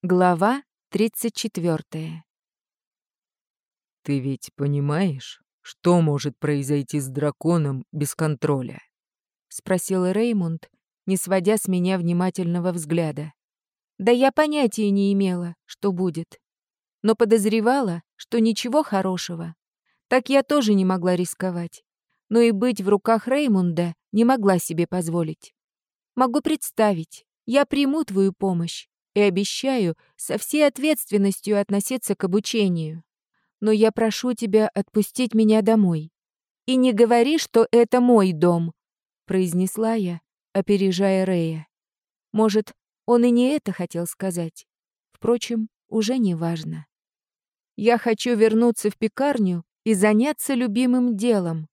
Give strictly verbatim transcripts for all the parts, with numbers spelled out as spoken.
Глава тридцать четвёртая. «Ты ведь понимаешь, что может произойти с драконом без контроля?» — спросил Реймунд, не сводя с меня внимательного взгляда. Да я понятия не имела, что будет, но подозревала, что ничего хорошего. Так я тоже не могла рисковать, но и быть в руках Реймунда не могла себе позволить. Могу представить, я приму твою помощь и обещаю со всей ответственностью относиться к обучению. Но я прошу тебя отпустить меня домой. И не говори, что это мой дом, произнесла я, опережая Рея. Может, он и не это хотел сказать. Впрочем, уже не важно. Я хочу вернуться в пекарню и заняться любимым делом.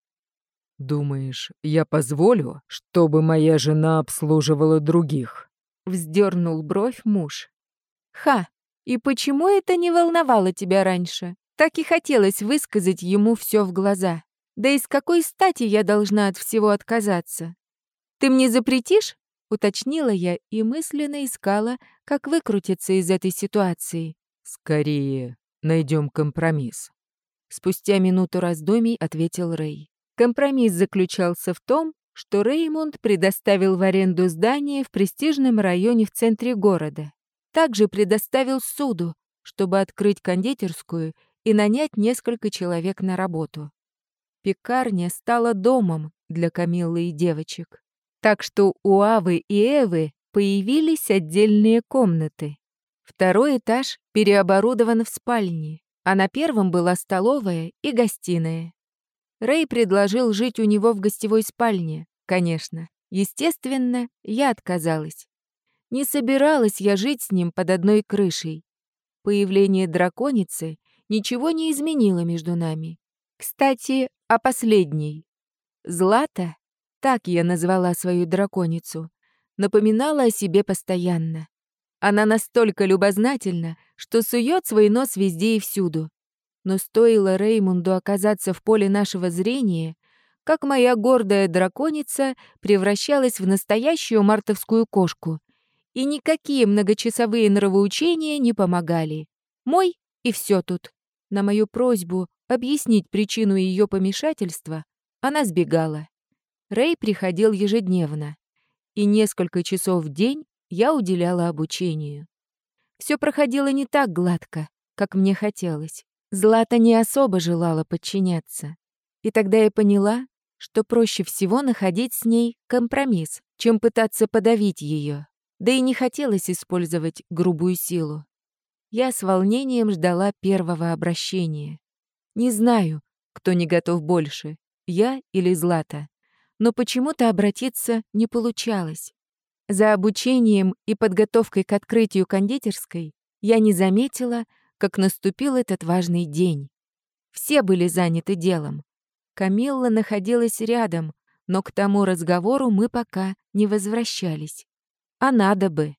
«Думаешь, я позволю, чтобы моя жена обслуживала других?» Вздернул бровь муж. Ха, и почему это не волновало тебя раньше? Так и хотелось высказать ему все в глаза. Да и с какой стати я должна от всего отказаться? Ты мне запретишь? Уточнила я и мысленно искала, как выкрутиться из этой ситуации. «Скорее найдем компромисс», — спустя минуту раздумий ответил Рэй. Компромисс заключался в том, что Реймунд предоставил в аренду здание в престижном районе в центре города. Также предоставил суду, чтобы открыть кондитерскую и нанять несколько человек на работу. Пекарня стала домом для Камиллы и девочек. Так что у Авы и Эвы появились отдельные комнаты. Второй этаж переоборудован в спальни, а на первом была столовая и гостиная. Рэй предложил жить у него в гостевой спальне, конечно. Естественно, я отказалась. Не собиралась я жить с ним под одной крышей. Появление драконицы ничего не изменило между нами. Кстати, о последней. Злата, так я назвала свою драконицу, напоминала о себе постоянно. Она настолько любознательна, что сует свой нос везде и всюду. Но стоило Реймунду оказаться в поле нашего зрения, как моя гордая драконица превращалась в настоящую мартовскую кошку. И никакие многочасовые нравоучения не помогали. Мой и все тут. На мою просьбу объяснить причину ее помешательства она сбегала. Рэй приходил ежедневно, и несколько часов в день я уделяла обучению. Все проходило не так гладко, как мне хотелось. Злата не особо желала подчиняться. И тогда я поняла, что проще всего находить с ней компромисс, чем пытаться подавить ее. Да и не хотелось использовать грубую силу. Я с волнением ждала первого обращения. Не знаю, кто не готов больше, я или Злата. Но почему-то обратиться не получалось. За обучением и подготовкой к открытию кондитерской я не заметила, как наступил этот важный день. Все были заняты делом. Камилла находилась рядом, но к тому разговору мы пока не возвращались. А надо бы.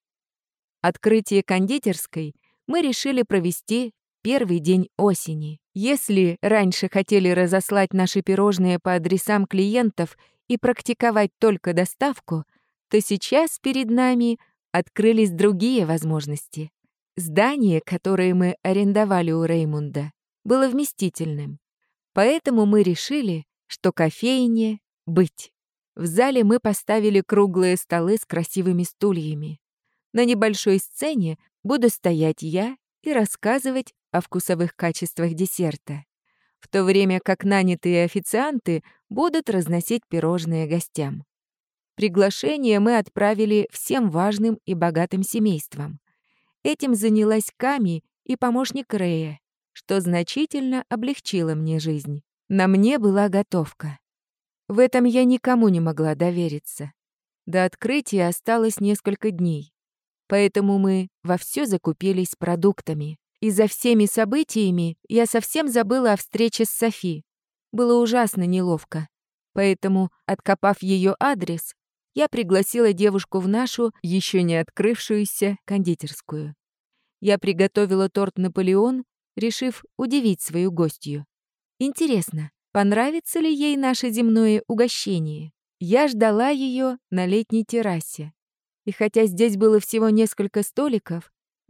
Открытие кондитерской мы решили провести первый день осени. Если раньше хотели разослать наши пирожные по адресам клиентов и практиковать только доставку, то сейчас перед нами открылись другие возможности. Здание, которое мы арендовали у Реймунда, было вместительным. Поэтому мы решили, что кофейне — быть. В зале мы поставили круглые столы с красивыми стульями. На небольшой сцене буду стоять я и рассказывать о вкусовых качествах десерта, в то время как нанятые официанты будут разносить пирожные гостям. Приглашение мы отправили всем важным и богатым семействам. Этим занялась Ками и помощник Рэя, что значительно облегчило мне жизнь. На мне была готовка. В этом я никому не могла довериться. До открытия осталось несколько дней, поэтому мы вовсю закупились продуктами. И за всеми событиями я совсем забыла о встрече с Софи. Было ужасно неловко, поэтому, откопав ее адрес, я пригласила девушку в нашу, еще не открывшуюся, кондитерскую. Я приготовила торт «Наполеон», решив удивить свою гостью. Интересно, понравится ли ей наше земное угощение? Я ждала ее на летней террасе. И хотя здесь было всего несколько столиков,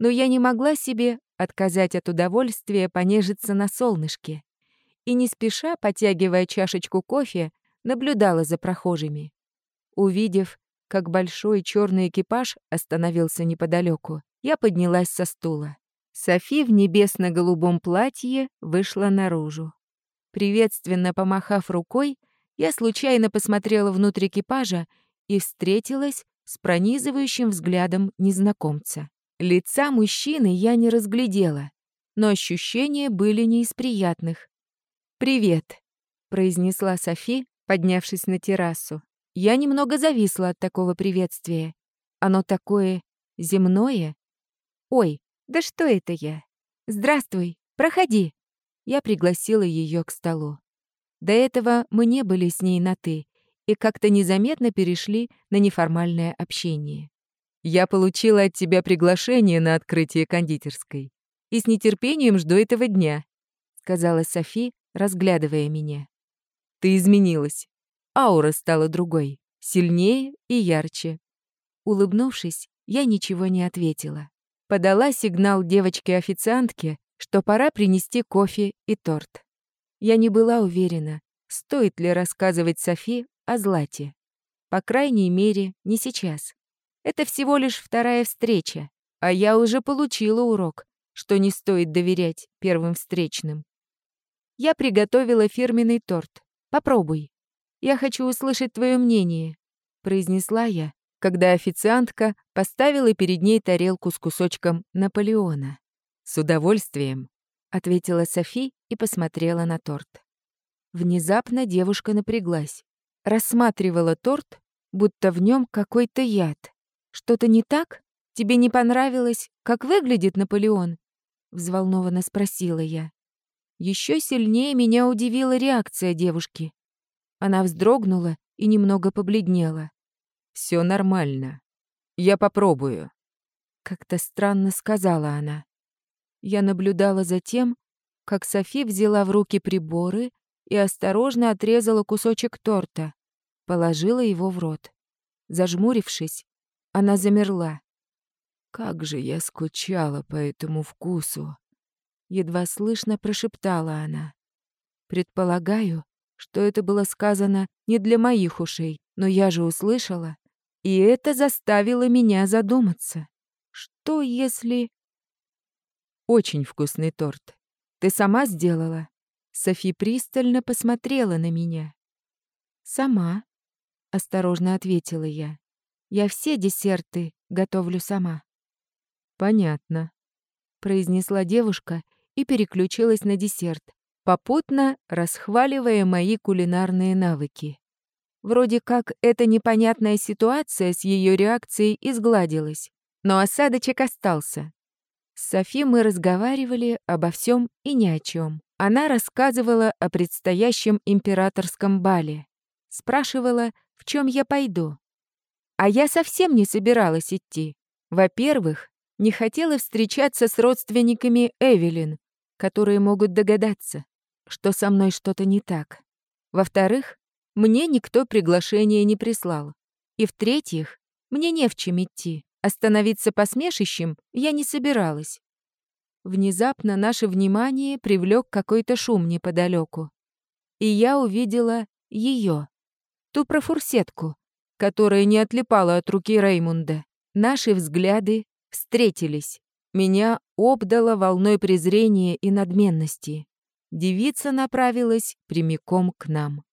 но я не могла себе отказать от удовольствия понежиться на солнышке и, не спеша, потягивая чашечку кофе, наблюдала за прохожими. Увидев, как большой черный экипаж остановился неподалеку, я поднялась со стула. Софи в небесно-голубом платье вышла наружу. Приветственно помахав рукой, я случайно посмотрела внутрь экипажа и встретилась с пронизывающим взглядом незнакомца. Лица мужчины я не разглядела, но ощущения были не из приятных. «Привет», — произнесла Софи, поднявшись на террасу. Я немного зависла от такого приветствия. Оно такое земное. «Ой, да что это я? Здравствуй, проходи». Я пригласила ее к столу. До этого мы не были с ней на «ты» и как-то незаметно перешли на неформальное общение. «Я получила от тебя приглашение на открытие кондитерской и с нетерпением жду этого дня», — сказала Софи, разглядывая меня. «Ты изменилась. Аура стала другой, сильнее и ярче». Улыбнувшись, я ничего не ответила. Подала сигнал девочке-официантке, что пора принести кофе и торт. Я не была уверена, стоит ли рассказывать Софи о Злате. По крайней мере, не сейчас. Это всего лишь вторая встреча, а я уже получила урок, что не стоит доверять первым встречным. Я приготовила фирменный торт. Попробуй. Я хочу услышать твое мнение, произнесла я, когда официантка поставила перед ней тарелку с кусочком Наполеона. «С удовольствием», — ответила Софи и посмотрела на торт. Внезапно девушка напряглась, рассматривала торт, будто в нем какой-то яд. «Что-то не так? Тебе не понравилось, как выглядит Наполеон?» — взволнованно спросила я. Еще сильнее меня удивила реакция девушки. Она вздрогнула и немного побледнела. «Все нормально. Я попробую», — как-то странно сказала она. Я наблюдала за тем, как Софи взяла в руки приборы и осторожно отрезала кусочек торта, положила его в рот. Зажмурившись, она замерла. «Как же я скучала по этому вкусу!» Едва слышно прошептала она. Предполагаю, что это было сказано не для моих ушей, но я же услышала, и это заставило меня задуматься. Что если... Очень вкусный торт. Ты сама сделала? Софи пристально посмотрела на меня. Сама, осторожно ответила я. Я все десерты готовлю сама. Понятно, произнесла девушка и переключилась на десерт, попутно расхваливая мои кулинарные навыки. Вроде как эта непонятная ситуация с ее реакцией изгладилась, но осадочек остался. С Софи мы разговаривали обо всем и ни о чем. Она рассказывала о предстоящем императорском бале, спрашивала, в чем я пойду. А я совсем не собиралась идти. Во-первых, не хотела встречаться с родственниками Эвелин, которые могут догадаться, что со мной что-то не так. Во-вторых, мне никто приглашения не прислал. И в-третьих, мне не в чем идти. Остановиться посмешищем я не собиралась. Внезапно наше внимание привлек какой-то шум неподалеку. И я увидела ее, ту профурсетку, которая не отлипала от руки Реймунда. Наши взгляды встретились. Меня обдало волной презрения и надменности. Девица направилась прямиком к нам.